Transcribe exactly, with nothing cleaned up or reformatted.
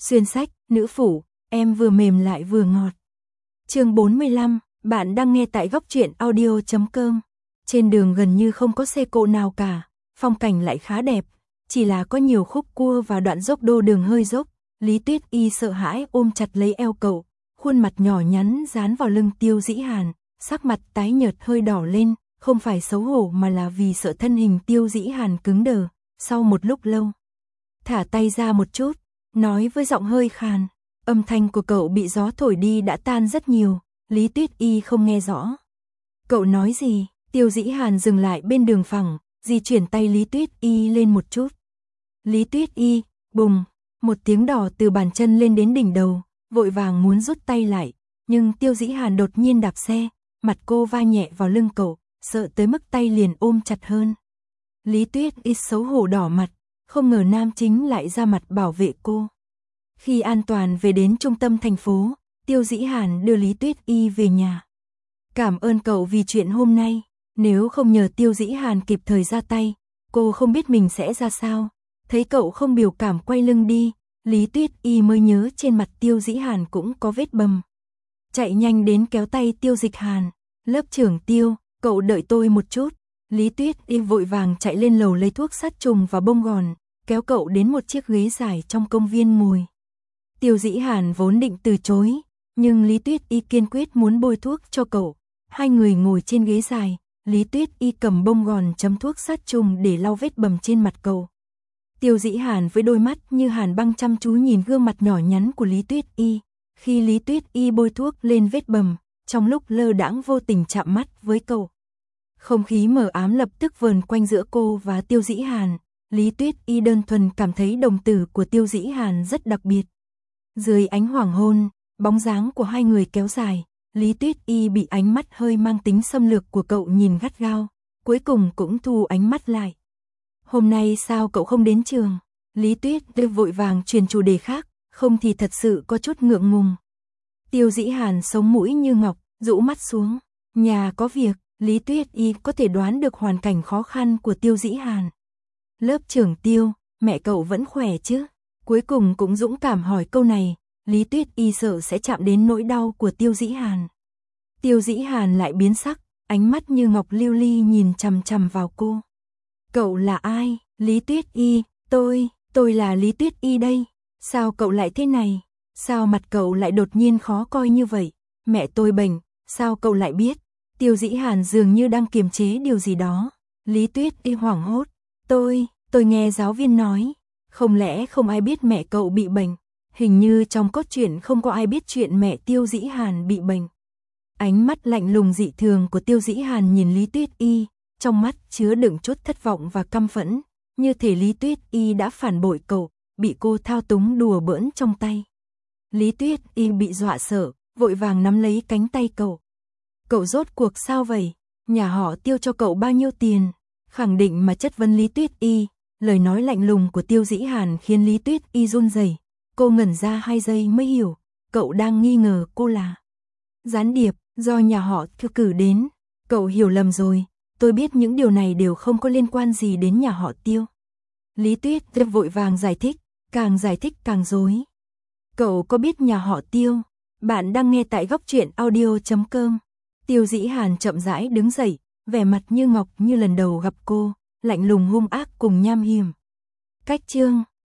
Xuyên sách, nữ phủ, em vừa mềm lại vừa ngọt. Chương bốn mươi lăm, bạn đang nghe tại góc truyện audio chấm com. Trên đường gần như không có xe cộ nào cả, phong cảnh lại khá đẹp, chỉ là có nhiều khúc cua và đoạn dốc đô đường hơi dốc. Lý Tuyết Y sợ hãi ôm chặt lấy eo cậu, khuôn mặt nhỏ nhắn dán vào lưng Tiêu Dĩ Hàn, sắc mặt tái nhợt hơi đỏ lên, không phải xấu hổ mà là vì sợ thân hình Tiêu Dĩ Hàn cứng đờ. Sau một lúc lâu, thả tay ra một chút, nói với giọng hơi khàn, âm thanh của cậu bị gió thổi đi đã tan rất nhiều, Lý Tuyết Y không nghe rõ. Cậu nói gì? Tiêu Dĩ Hàn dừng lại bên đường phẳng, di chuyển tay Lý Tuyết Y lên một chút. Lý Tuyết Y, bùng, một tiếng đỏ từ bàn chân lên đến đỉnh đầu, vội vàng muốn rút tay lại, nhưng Tiêu Dĩ Hàn đột nhiên đạp xe, mặt cô va nhẹ vào lưng cậu, sợ tới mức tay liền ôm chặt hơn. Lý Tuyết Y xấu hổ đỏ mặt, không ngờ nam chính lại ra mặt bảo vệ cô. Khi an toàn về đến trung tâm thành phố, Tiêu Dĩ Hàn đưa Lý Tuyết Y về nhà. Cảm ơn cậu vì chuyện hôm nay, nếu không nhờ Tiêu Dĩ Hàn kịp thời ra tay, cô không biết mình sẽ ra sao. Thấy cậu không biểu cảm quay lưng đi, Lý Tuyết Y mới nhớ trên mặt Tiêu Dĩ Hàn cũng có vết bầm. Chạy nhanh đến kéo tay Tiêu Dịch Hàn, lớp trưởng Tiêu, cậu đợi tôi một chút. Lý Tuyết Y vội vàng chạy lên lầu lấy thuốc sát trùng và bông gòn, kéo cậu đến một chiếc ghế dài trong công viên ngồi. Tiêu Dĩ Hàn vốn định từ chối, nhưng Lý Tuyết Y kiên quyết muốn bôi thuốc cho cậu. Hai người ngồi trên ghế dài, Lý Tuyết Y cầm bông gòn chấm thuốc sát trùng để lau vết bầm trên mặt cậu. Tiêu Dĩ Hàn với đôi mắt như hàn băng chăm chú nhìn gương mặt nhỏ nhắn của Lý Tuyết Y. Khi Lý Tuyết Y bôi thuốc lên vết bầm, trong lúc lơ đãng vô tình chạm mắt với cậu. Không khí mờ ám lập tức vờn quanh giữa cô và Tiêu Dĩ Hàn. Lý Tuyết Y đơn thuần cảm thấy đồng tử của Tiêu Dĩ Hàn rất đặc biệt. Dưới ánh hoàng hôn, bóng dáng của hai người kéo dài, Lý Tuyết Y bị ánh mắt hơi mang tính xâm lược của cậu nhìn gắt gao, cuối cùng cũng thu ánh mắt lại. Hôm nay sao cậu không đến trường? Lý Tuyết Y vội vàng chuyển chủ đề khác, không thì thật sự có chút ngượng ngùng. Tiêu Dĩ Hàn sống mũi như ngọc, rũ mắt xuống. Nhà có việc, Lý Tuyết Y có thể đoán được hoàn cảnh khó khăn của Tiêu Dĩ Hàn. Lớp trưởng Tiêu, mẹ cậu vẫn khỏe chứ? Cuối cùng cũng dũng cảm hỏi câu này, Lý Tuyết Y sợ sẽ chạm đến nỗi đau của Tiêu Dĩ Hàn. Tiêu Dĩ Hàn lại biến sắc, ánh mắt như ngọc lưu ly nhìn chằm chằm vào cô. Cậu là ai? Lý Tuyết Y, tôi, tôi là Lý Tuyết Y đây. Sao cậu lại thế này? Sao mặt cậu lại đột nhiên khó coi như vậy? Mẹ tôi bệnh, sao cậu lại biết? Tiêu Dĩ Hàn dường như đang kiềm chế điều gì đó. Lý Tuyết Y hoảng hốt. Tôi, tôi nghe giáo viên nói. Không lẽ không ai biết mẹ cậu bị bệnh? Hình như trong cốt truyện không có ai biết chuyện mẹ Tiêu Dĩ Hàn bị bệnh. Ánh mắt lạnh lùng dị thường của Tiêu Dĩ Hàn nhìn Lý Tuyết Y, trong mắt chứa đựng chút thất vọng và căm phẫn, như thể Lý Tuyết Y đã phản bội cậu, bị cô thao túng đùa bỡn trong tay. Lý Tuyết Y bị dọa sợ, vội vàng nắm lấy cánh tay cậu. Cậu rốt cuộc sao vậy? Nhà họ Tiêu cho cậu bao nhiêu tiền? Khẳng định mà chất vấn Lý Tuyết Y, lời nói lạnh lùng của Tiêu Dĩ Hàn khiến Lý Tuyết Y run rẩy. Cô ngẩn ra hai giây mới hiểu, cậu đang nghi ngờ cô là gián điệp do nhà họ Tiêu cử đến. Cậu hiểu lầm rồi, tôi biết những điều này đều không có liên quan gì đến nhà họ Tiêu. Lý Tuyết Y vội vàng giải thích, càng giải thích càng rối. Cậu có biết nhà họ Tiêu? Bạn đang nghe tại góc truyện audio chấm com. Tiêu Dĩ Hàn chậm rãi đứng dậy, vẻ mặt như ngọc như lần đầu gặp cô, lạnh lùng hung ác cùng nham hiểm. Cách chương